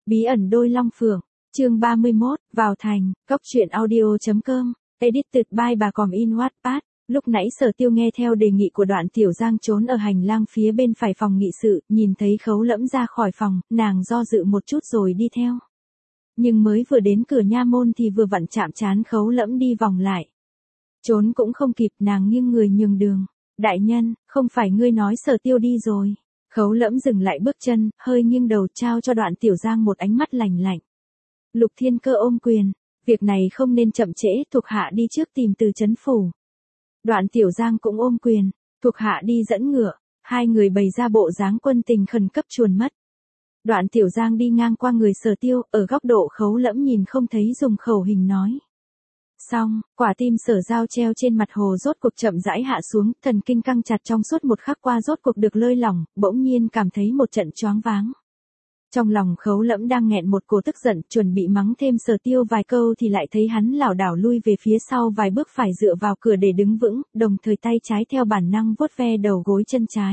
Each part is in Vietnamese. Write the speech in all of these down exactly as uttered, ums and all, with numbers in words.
Bí ẩn đôi long phượng, chương ba mươi mốt, vào thành, cốc truyện audio chấm com, edited by bà Còm in Wattpad. Lúc nãy Sở Tiêu nghe theo đề nghị của Đoạn Tiểu Giang trốn ở hành lang phía bên phải phòng nghị sự, nhìn thấy Khấu Lẫm ra khỏi phòng, nàng do dự một chút rồi đi theo. Nhưng mới vừa đến cửa nha môn thì vừa vặn chạm trán Khấu Lẫm đi vòng lại. Trốn cũng không kịp, nàng nghiêng người nhường đường. Đại nhân, không phải ngươi nói Sở Tiêu đi rồi. Khấu Lẫm dừng lại bước chân, hơi nghiêng đầu trao cho Đoạn Tiểu Giang một ánh mắt lạnh lạnh. Lục Thiên Cơ ôm quyền, việc này không nên chậm trễ, thuộc hạ đi trước tìm từ trấn phủ. Đoạn Tiểu Giang cũng ôm quyền, thuộc hạ đi dẫn ngựa, hai người bày ra bộ dáng quân tình khẩn cấp chuồn mất. Đoạn Tiểu Giang đi ngang qua người Sở Tiêu, ở góc độ Khấu Lẫm nhìn không thấy dùng khẩu hình nói. Xong, quả tim Sở Giao treo trên mặt hồ rốt cuộc chậm rãi hạ xuống, thần kinh căng chặt trong suốt một khắc qua rốt cuộc được lơi lỏng, bỗng nhiên cảm thấy một trận choáng váng. Trong lòng Khấu Lẫm đang nghẹn một cổ tức giận, chuẩn bị mắng thêm Sở Tiêu vài câu thì lại thấy hắn lảo đảo lui về phía sau vài bước phải dựa vào cửa để đứng vững, đồng thời tay trái theo bản năng vuốt ve đầu gối chân trái.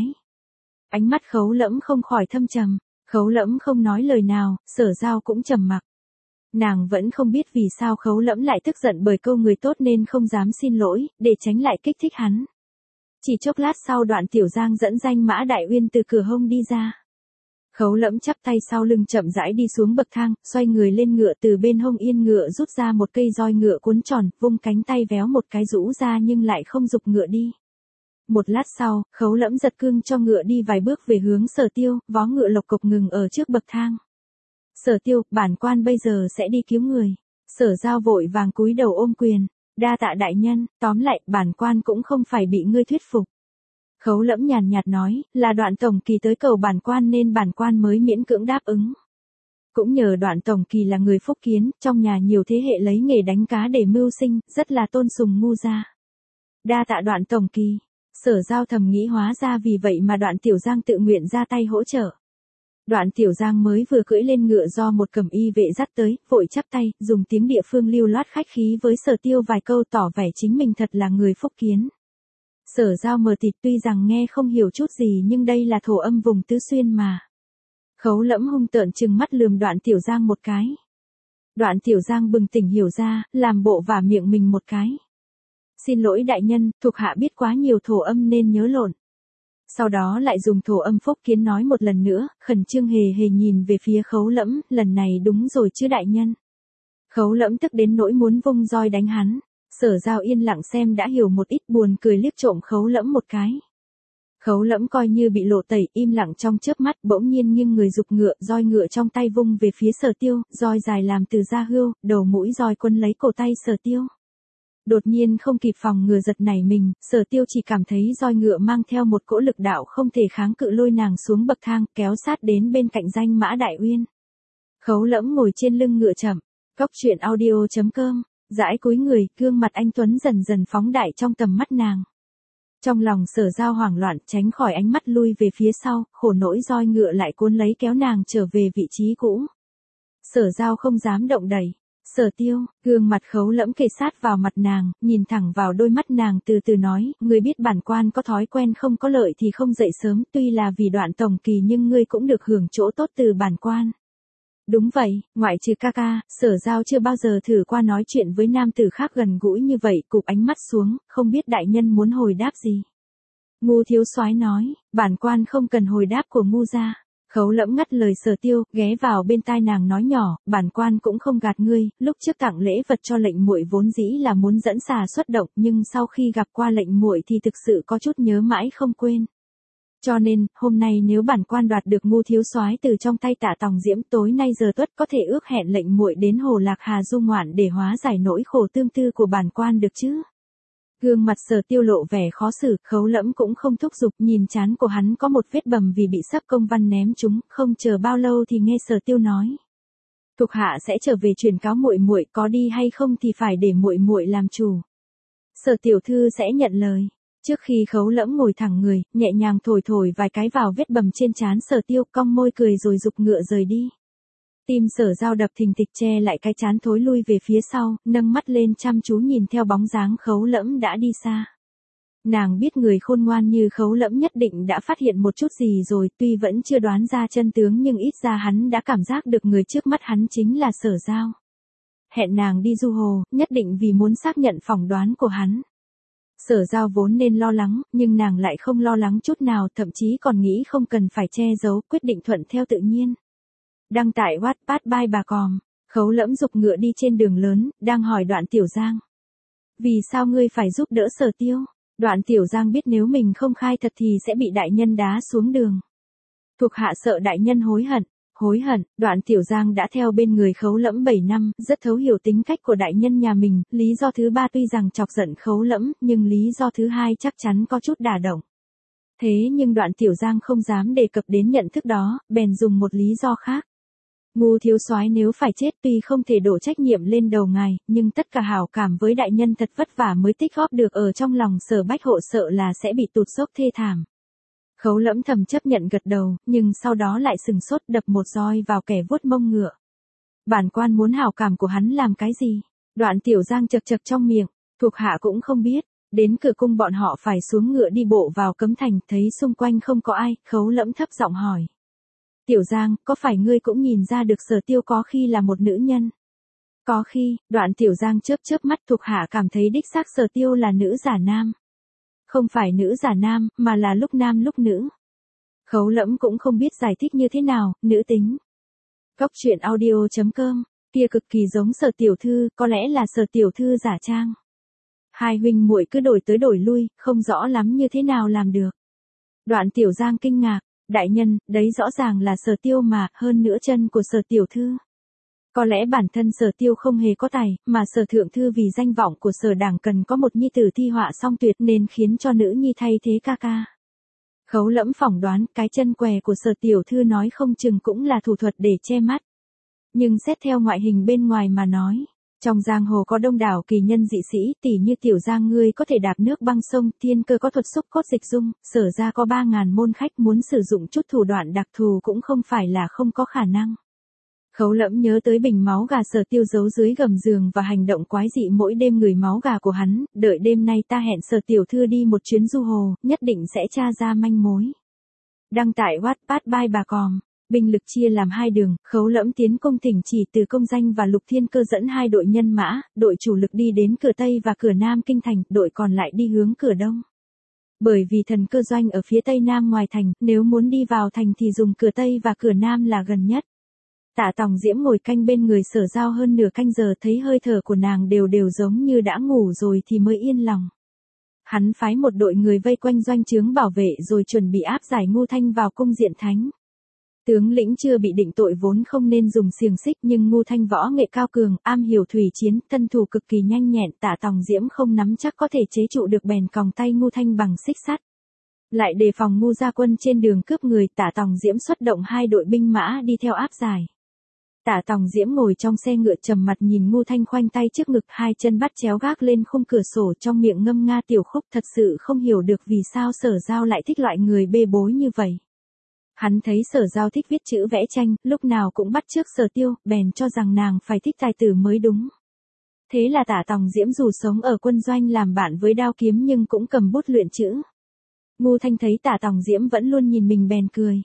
Ánh mắt Khấu Lẫm không khỏi thâm trầm, Khấu Lẫm không nói lời nào, Sở Giao cũng trầm mặc. Nàng vẫn không biết vì sao Khấu Lẫm lại tức giận bởi câu người tốt nên không dám xin lỗi, để tránh lại kích thích hắn. Chỉ chốc lát sau Đoạn Tiểu Giang dẫn danh Mã Đại Uyên từ cửa hông đi ra. Khấu Lẫm chắp tay sau lưng chậm rãi đi xuống bậc thang, xoay người lên ngựa, từ bên hông yên ngựa rút ra một cây roi ngựa cuốn tròn, vung cánh tay véo một cái rũ ra nhưng lại không giục ngựa đi. Một lát sau, Khấu Lẫm giật cương cho ngựa đi vài bước về hướng Sở Tiêu, vó ngựa lộc cộc ngừng ở trước bậc thang. Sở Tiêu, bản quan bây giờ sẽ đi cứu người. Sở Giao vội vàng cúi đầu ôm quyền, đa tạ đại nhân, tóm lại, bản quan cũng không phải bị ngươi thuyết phục. Khấu Lẫm nhàn nhạt nói, là Đoạn tổng kỳ tới cầu bản quan nên bản quan mới miễn cưỡng đáp ứng. Cũng nhờ Đoạn tổng kỳ là người phúc kiến, trong nhà nhiều thế hệ lấy nghề đánh cá để mưu sinh, rất là tôn sùng ngu gia. Đa tạ Đoạn tổng kỳ. Sở Giao thầm nghĩ hóa ra vì vậy mà Đoạn Tiểu Giang tự nguyện ra tay hỗ trợ. Đoạn Tiểu Giang mới vừa cưỡi lên ngựa do một cẩm y vệ dắt tới, vội chắp tay, dùng tiếng địa phương lưu loát khách khí với Sở Tiêu vài câu tỏ vẻ chính mình thật là người phúc kiến. Sở Giao mờ tịt, tuy rằng nghe không hiểu chút gì nhưng đây là thổ âm vùng Tứ Xuyên mà. Khấu Lẫm hung tợn trừng mắt lườm Đoạn Tiểu Giang một cái. Đoạn Tiểu Giang bừng tỉnh hiểu ra, làm bộ vả miệng mình một cái. Xin lỗi đại nhân, thuộc hạ biết quá nhiều thổ âm nên nhớ lộn. Sau đó lại dùng thổ âm phúc kiến nói một lần nữa, khẩn trương hề hề nhìn về phía Khấu Lẫm, lần này đúng rồi chứ đại nhân. Khấu Lẫm tức đến nỗi muốn vung roi đánh hắn. Sở Giao yên lặng xem đã hiểu một ít, buồn cười liếc trộm Khấu Lẫm một cái. Khấu Lẫm coi như bị lộ tẩy, im lặng trong chớp mắt, bỗng nhiên nghiêng người giục ngựa, roi ngựa trong tay vung về phía Sở Tiêu, roi dài làm từ da hươu, đầu mũi roi quấn lấy cổ tay Sở Tiêu. Đột nhiên không kịp phòng ngừa giật nảy mình, Sở Tiêu chỉ cảm thấy roi ngựa mang theo một cỗ lực đạo không thể kháng cự lôi nàng xuống bậc thang, kéo sát đến bên cạnh danh Mã Đại Uyên. Khấu Lẫm ngồi trên lưng ngựa chậm, cốc truyện audio chấm com. Dãi cúi người, gương mặt anh tuấn dần dần phóng đại trong tầm mắt nàng. Trong lòng Sở Giao hoảng loạn, tránh khỏi ánh mắt lui về phía sau, khổ nỗi roi ngựa lại cuốn lấy kéo nàng trở về vị trí cũ. Sở Giao không dám động đậy. Sở Tiêu, gương mặt Khấu Lẫm kề sát vào mặt nàng, nhìn thẳng vào đôi mắt nàng từ từ nói, ngươi biết bản quan có thói quen không có lợi thì không dậy sớm, tuy là vì Đoạn tổng kỳ nhưng ngươi cũng được hưởng chỗ tốt từ bản quan. Đúng vậy, ngoại trừ ca ca, Sở Giao chưa bao giờ thử qua nói chuyện với nam tử khác gần gũi như vậy, cụp ánh mắt xuống, không biết đại nhân muốn hồi đáp gì. Ngu thiếu soái nói, bản quan không cần hồi đáp của ngu gia. Khấu Lẫm ngắt lời Sở Tiêu, ghé vào bên tai nàng nói nhỏ, bản quan cũng không gạt ngươi, lúc trước tặng lễ vật cho lệnh muội vốn dĩ là muốn dẫn xà xuất động, nhưng sau khi gặp qua lệnh muội thì thực sự có chút nhớ mãi không quên. Cho nên, hôm nay nếu bản quan đoạt được ngu thiếu soái từ trong tay Tạ Tòng Diễm, tối nay giờ tuất có thể ước hẹn lệnh muội đến Hồ Lạc Hà du ngoạn để hóa giải nỗi khổ tương tư của bản quan được chứ? Gương mặt Sở Tiêu lộ vẻ khó xử, Khấu Lẫm cũng không thúc giục, nhìn trán của hắn có một vết bầm vì bị sắc công văn ném trúng, không chờ bao lâu thì nghe Sở Tiêu nói: "Thuộc hạ sẽ trở về truyền cáo muội muội, có đi hay không thì phải để muội muội làm chủ." Sở tiểu thư sẽ nhận lời. Trước khi Khấu Lẫm ngồi thẳng người, nhẹ nhàng thổi thổi vài cái vào vết bầm trên trán Sở Tiêu, cong môi cười rồi giục ngựa rời đi. Tim Sở Giao đập thình thịch, che lại cái trán thối lui về phía sau, nâng mắt lên chăm chú nhìn theo bóng dáng Khấu Lẫm đã đi xa. Nàng biết người khôn ngoan như Khấu Lẫm nhất định đã phát hiện một chút gì rồi, tuy vẫn chưa đoán ra chân tướng nhưng ít ra hắn đã cảm giác được người trước mắt hắn chính là Sở Giao. Hẹn nàng đi du hồ, nhất định vì muốn xác nhận phỏng đoán của hắn. Sở Giao vốn nên lo lắng, nhưng nàng lại không lo lắng chút nào, thậm chí còn nghĩ không cần phải che giấu, quyết định thuận theo tự nhiên. Đăng tại Wattpad by bà Còm, Khấu Lẫm giục ngựa đi trên đường lớn, đang hỏi Đoạn Tiểu Giang. Vì sao ngươi phải giúp đỡ Sở Tiêu? Đoạn Tiểu Giang biết nếu mình không khai thật thì sẽ bị đại nhân đá xuống đường. Thuộc hạ sợ đại nhân hối hận. Hối hận, Đoạn Tiểu Giang đã theo bên người Khấu Lẫm bảy năm, rất thấu hiểu tính cách của đại nhân nhà mình, lý do thứ ba tuy rằng chọc giận Khấu Lẫm, nhưng lý do thứ hai chắc chắn có chút đả động. Thế nhưng Đoạn Tiểu Giang không dám đề cập đến nhận thức đó, bèn dùng một lý do khác. Ngu thiếu soái nếu phải chết tuy không thể đổ trách nhiệm lên đầu ngài, nhưng tất cả hảo cảm với đại nhân thật vất vả mới tích góp được ở trong lòng Sở Bách Hộ sợ là sẽ bị tụt dốc thê thảm. Khấu Lẫm thầm chấp nhận gật đầu, nhưng sau đó lại sừng sốt đập một roi vào kẻ vuốt mông ngựa. Bản quan muốn hảo cảm của hắn làm cái gì? Đoạn Tiểu Giang chật chật trong miệng, thuộc hạ cũng không biết. Đến cửa cung bọn họ phải xuống ngựa đi bộ vào cấm thành, thấy xung quanh không có ai, Khấu Lẫm thấp giọng hỏi. Tiểu Giang, có phải ngươi cũng nhìn ra được Sở Tiêu có khi là một nữ nhân? Có khi, Đoạn Tiểu Giang chớp chớp mắt, thuộc hạ cảm thấy đích xác Sở Tiêu là nữ giả nam. Không phải nữ giả nam, mà là lúc nam lúc nữ. Khấu Lẫm cũng không biết giải thích như thế nào, nữ tính. Góc truyện audio chấm com, kia cực kỳ giống Sở tiểu thư, có lẽ là Sở tiểu thư giả trang. Hai huynh muội cứ đổi tới đổi lui, không rõ lắm như thế nào làm được. Đoạn Tiểu Giang kinh ngạc, đại nhân, đấy rõ ràng là Sở Tiêu mà, hơn nữa chân của Sở tiểu thư. Có lẽ bản thân Sở Tiêu không hề có tài, mà Sở thượng thư vì danh vọng của Sở đảng cần có một nhi tử thi họa song tuyệt nên khiến cho nữ nhi thay thế ca ca. Khấu Lẫm phỏng đoán cái chân què của Sở tiểu thư nói không chừng cũng là thủ thuật để che mắt. Nhưng xét theo ngoại hình bên ngoài mà nói, trong giang hồ có đông đảo kỳ nhân dị sĩ, tỷ như Tiểu Giang ngươi có thể đạp nước băng sông, Thiên Cơ có thuật xúc cốt dịch dung, Sở gia có ba ngàn môn khách, muốn sử dụng chút thủ đoạn đặc thù cũng không phải là không có khả năng. Khấu Lẫm nhớ tới bình máu gà Sở Tiêu giấu dưới gầm giường và hành động quái dị mỗi đêm ngửi máu gà của hắn, đợi đêm nay ta hẹn Sở tiểu thư đi một chuyến du hồ, nhất định sẽ tra ra manh mối. Đăng tại Wattpad by bà Còm, binh lực chia làm hai đường, Khấu Lẫm tiến công Thỉnh Chỉ từ công danh và Lục Thiên Cơ dẫn hai đội nhân mã, đội chủ lực đi đến cửa Tây và cửa Nam kinh thành, đội còn lại đi hướng cửa Đông. Bởi vì thần cơ doanh ở phía Tây Nam ngoài thành, nếu muốn đi vào thành thì dùng cửa Tây và cửa Nam là gần nhất. Tạ Tòng Diễm ngồi canh bên người Sở Giao hơn nửa canh giờ, thấy hơi thở của nàng đều đều giống như đã ngủ rồi thì mới yên lòng. Hắn phái một đội người vây quanh doanh trướng bảo vệ rồi chuẩn bị áp giải Ngu Thanh vào cung diện thánh. Tướng lĩnh chưa bị định tội vốn không nên dùng xiềng xích, nhưng Ngu Thanh võ nghệ cao cường, am hiểu thủy chiến, thân thủ cực kỳ nhanh nhẹn, Tạ Tòng Diễm không nắm chắc có thể chế trụ được bèn còng tay Ngu Thanh bằng xích sắt. Lại đề phòng Ngu gia quân trên đường cướp người, Tạ Tòng Diễm xuất động hai đội binh mã đi theo áp giải. Tạ Tòng Diễm ngồi trong xe ngựa trầm mặt nhìn Ngu Thanh khoanh tay trước ngực, hai chân bắt chéo gác lên khung cửa sổ, trong miệng ngâm nga tiểu khúc, thật sự không hiểu được vì sao Sở Giao lại thích loại người bê bối như vậy. Hắn thấy Sở Giao thích viết chữ vẽ tranh, lúc nào cũng bắt chước Sở Tiêu, bèn cho rằng nàng phải thích tài tử mới đúng. Thế là Tạ Tòng Diễm dù sống ở quân doanh làm bạn với đao kiếm nhưng cũng cầm bút luyện chữ. Ngu Thanh thấy Tạ Tòng Diễm vẫn luôn nhìn mình bèn cười.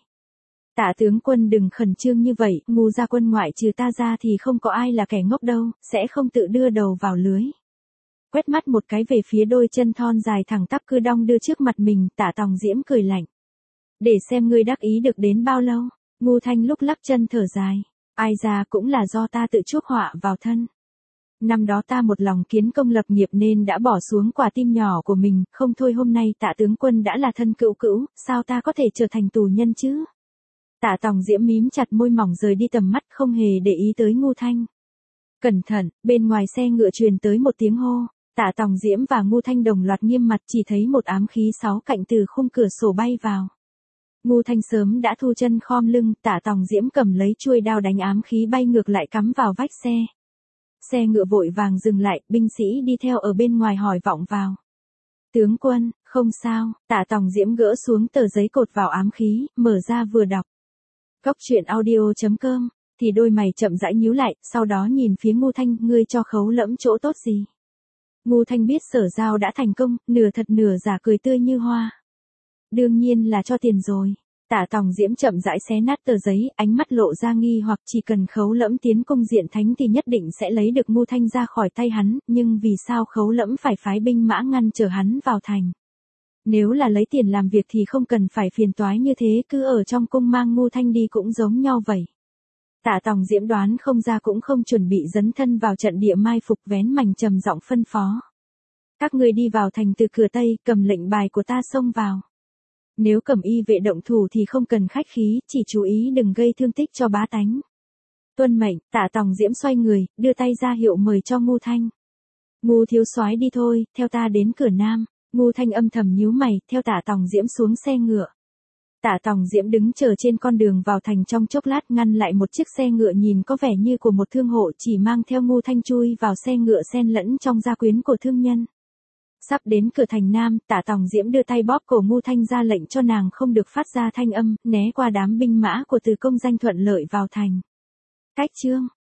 Tạ tướng quân đừng khẩn trương như vậy, Ngu gia quân ngoại trừ ta ra thì không có ai là kẻ ngốc đâu, sẽ không tự đưa đầu vào lưới. Quét mắt một cái về phía đôi chân thon dài thẳng tắp cứ đong đưa trước mặt mình, Tạ Tòng Diễm cười lạnh. Để xem ngươi đắc ý được đến bao lâu. Ngu Thanh lúc lắc chân thở dài. Ai ra cũng là do ta tự chuốc họa vào thân. Năm đó ta một lòng kiến công lập nghiệp nên đã bỏ xuống quả tim nhỏ của mình, không thôi hôm nay Tạ tướng quân đã là thân cữu cữu, sao ta có thể trở thành tù nhân chứ? Tạ Tòng Diễm mím chặt môi mỏng rời đi tầm mắt, không hề để ý tới Ngu Thanh. Cẩn thận, bên ngoài xe ngựa truyền tới một tiếng hô. Tạ Tòng Diễm và Ngu Thanh đồng loạt nghiêm mặt, chỉ thấy một ám khí sáu cạnh từ khung cửa sổ bay vào. Ngu Thanh sớm đã thu chân khom lưng, Tạ Tòng Diễm cầm lấy chuôi đao đánh ám khí bay ngược lại cắm vào vách xe. Xe ngựa vội vàng dừng lại, binh sĩ đi theo ở bên ngoài hỏi vọng vào. Tướng quân, không sao, Tạ Tòng Diễm gỡ xuống tờ giấy cột vào ám khí, mở ra vừa đọc. Góc truyện audio chấm com, thì đôi mày chậm rãi nhíu lại, sau đó nhìn phía Ngu Thanh, ngươi cho Khấu Lẫm chỗ tốt gì? Ngô Thanh biết Sở Giao đã thành công, nửa thật nửa giả cười tươi như hoa. Đương nhiên là cho tiền rồi. Tả Tòng Diễm chậm rãi xé nát tờ giấy, ánh mắt lộ ra nghi hoặc chỉ cần Khấu Lẫm tiến cung diện thánh thì nhất định sẽ lấy được Ngô Thanh ra khỏi tay hắn, nhưng vì sao Khấu Lẫm phải phái binh mã ngăn trở hắn vào thành? Nếu là lấy tiền làm việc thì không cần phải phiền toái như thế, cứ ở trong cung mang Ngô Thanh đi cũng giống nhau vậy. Tả Tòng Diễm đoán không ra cũng không chuẩn bị dấn thân vào trận địa mai phục, vén mành trầm giọng phân phó. Các ngươi đi vào thành từ cửa Tây, cầm lệnh bài của ta xông vào. Nếu Cẩm Y vệ động thủ thì không cần khách khí, chỉ chú ý đừng gây thương tích cho bá tánh. Tuân mệnh. Tả Tòng Diễm xoay người, đưa tay ra hiệu mời cho Ngô Thanh. Ngô thiếu soái đi thôi, theo ta đến cửa Nam. Ngô Thanh âm thầm nhíu mày, theo Tả Tòng Diễm xuống xe ngựa. Tả Tòng Diễm đứng chờ trên con đường vào thành trong chốc lát, ngăn lại một chiếc xe ngựa nhìn có vẻ như của một thương hộ, chỉ mang theo Ngô Thanh chui vào xe ngựa xen lẫn trong gia quyến của thương nhân. Sắp đến cửa thành Nam, Tả Tòng Diễm đưa tay bóp cổ Ngô Thanh ra lệnh cho nàng không được phát ra thanh âm, né qua đám binh mã của Từ Công Danh thuận lợi vào thành. Cách chương